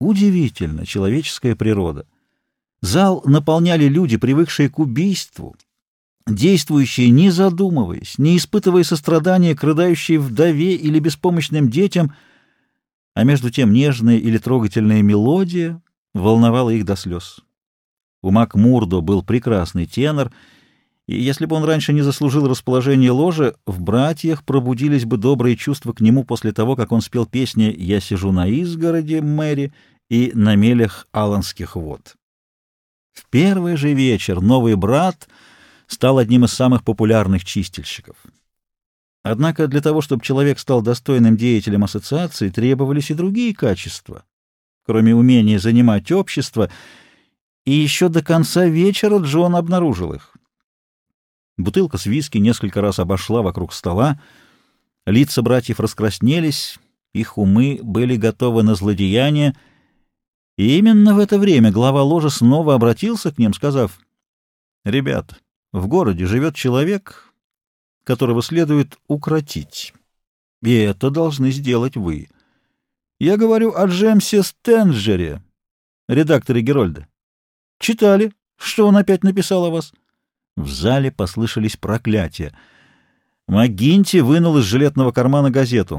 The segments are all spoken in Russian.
Удивительно, человеческая природа. Зал наполняли люди, привыкшие к убийству, действующие, не задумываясь, не испытывая сострадания к рыдающей вдове или беспомощным детям, а между тем нежная или трогательная мелодия волновала их до слез. У Макмурдо был прекрасный тенор, и если бы он раньше не заслужил расположение ложи, в братьях пробудились бы добрые чувства к нему после того, как он спел песни «Я сижу на изгороде Мэри» и «На мелях Аланских вод». В первый же вечер новый брат стал одним из самых популярных чистильщиков. Однако для того, чтобы человек стал достойным деятелем ассоциации, требовались и другие качества, кроме умения занимать общество, и еще до конца вечера Джон обнаружил их. Бутылка с виски несколько раз обошла вокруг стола, лица братьев раскраснелись, их умы были готовы на злодеяние, и именно в это время глава ложи снова обратился к ним, сказав: «Ребята, в городе живет человек, которого следует укротить, и это должны сделать вы. Я говорю о Джемсе Стенджере, редакторе Герольда. Читали, что он опять написал о вас?» В зале послышались проклятия. МакГинти вынул из жилетного кармана газету.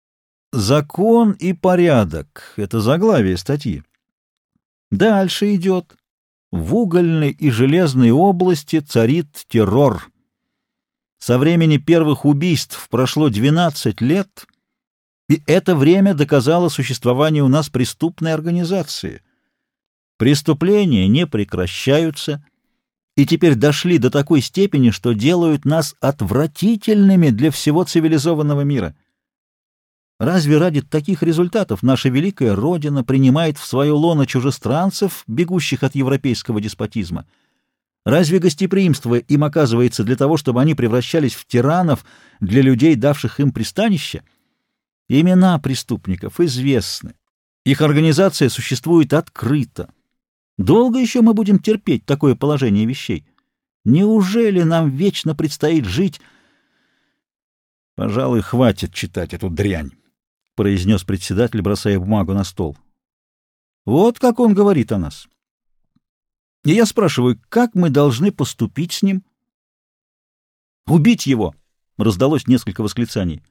«Закон и порядок» — это заглавие статьи. Дальше идет: «В угольной и железной области царит террор. Со времени первых убийств прошло 12 лет, и это время доказало существование у нас преступной организации. Преступления не прекращаются и теперь дошли до такой степени, что делают нас отвратительными для всего цивилизованного мира. Разве ради таких результатов наша великая Родина принимает в свое лоно чужестранцев, бегущих от европейского деспотизма? Разве гостеприимство им оказывается для того, чтобы они превращались в тиранов для людей, давших им пристанище? Имена преступников известны. Их организация существует открыто. Долго еще мы будем терпеть такое положение вещей? Неужели нам вечно предстоит жить? Пожалуй, хватит читать эту дрянь, — произнес председатель, бросая бумагу на стол. Вот как он говорит о нас. И я спрашиваю, как мы должны поступить с ним? «Убить его!» — раздалось несколько восклицаний.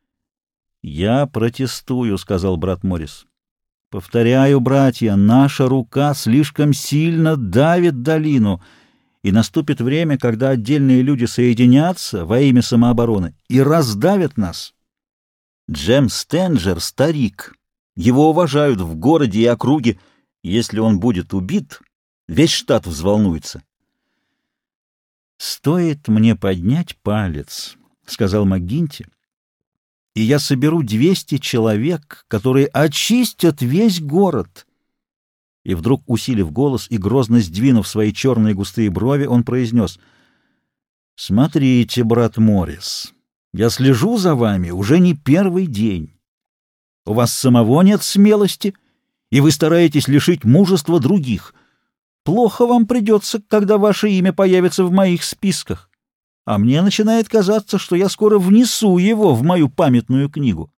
«Я протестую», — сказал брат Моррис. «Повторяю, братья, наша рука слишком сильно давит долину, и наступит время, когда отдельные люди соединятся во имя самообороны и раздавят нас. Джем Стенджер — старик, его уважают в городе и округе. Если он будет убит, весь штат взволнуется». «Стоит мне поднять палец», — сказал МакГинти, — «и я соберу 200 человек, которые очистят весь город». И вдруг, усилив голос и грозно сдвинув свои черные густые брови, он произнес: «Смотрите, брат Моррис, я слежу за вами уже не первый день. У вас самого нет смелости, и вы стараетесь лишить мужества других. Плохо вам придется, когда ваше имя появится в моих списках. А мне начинает казаться, что я скоро внесу его в мою памятную книгу.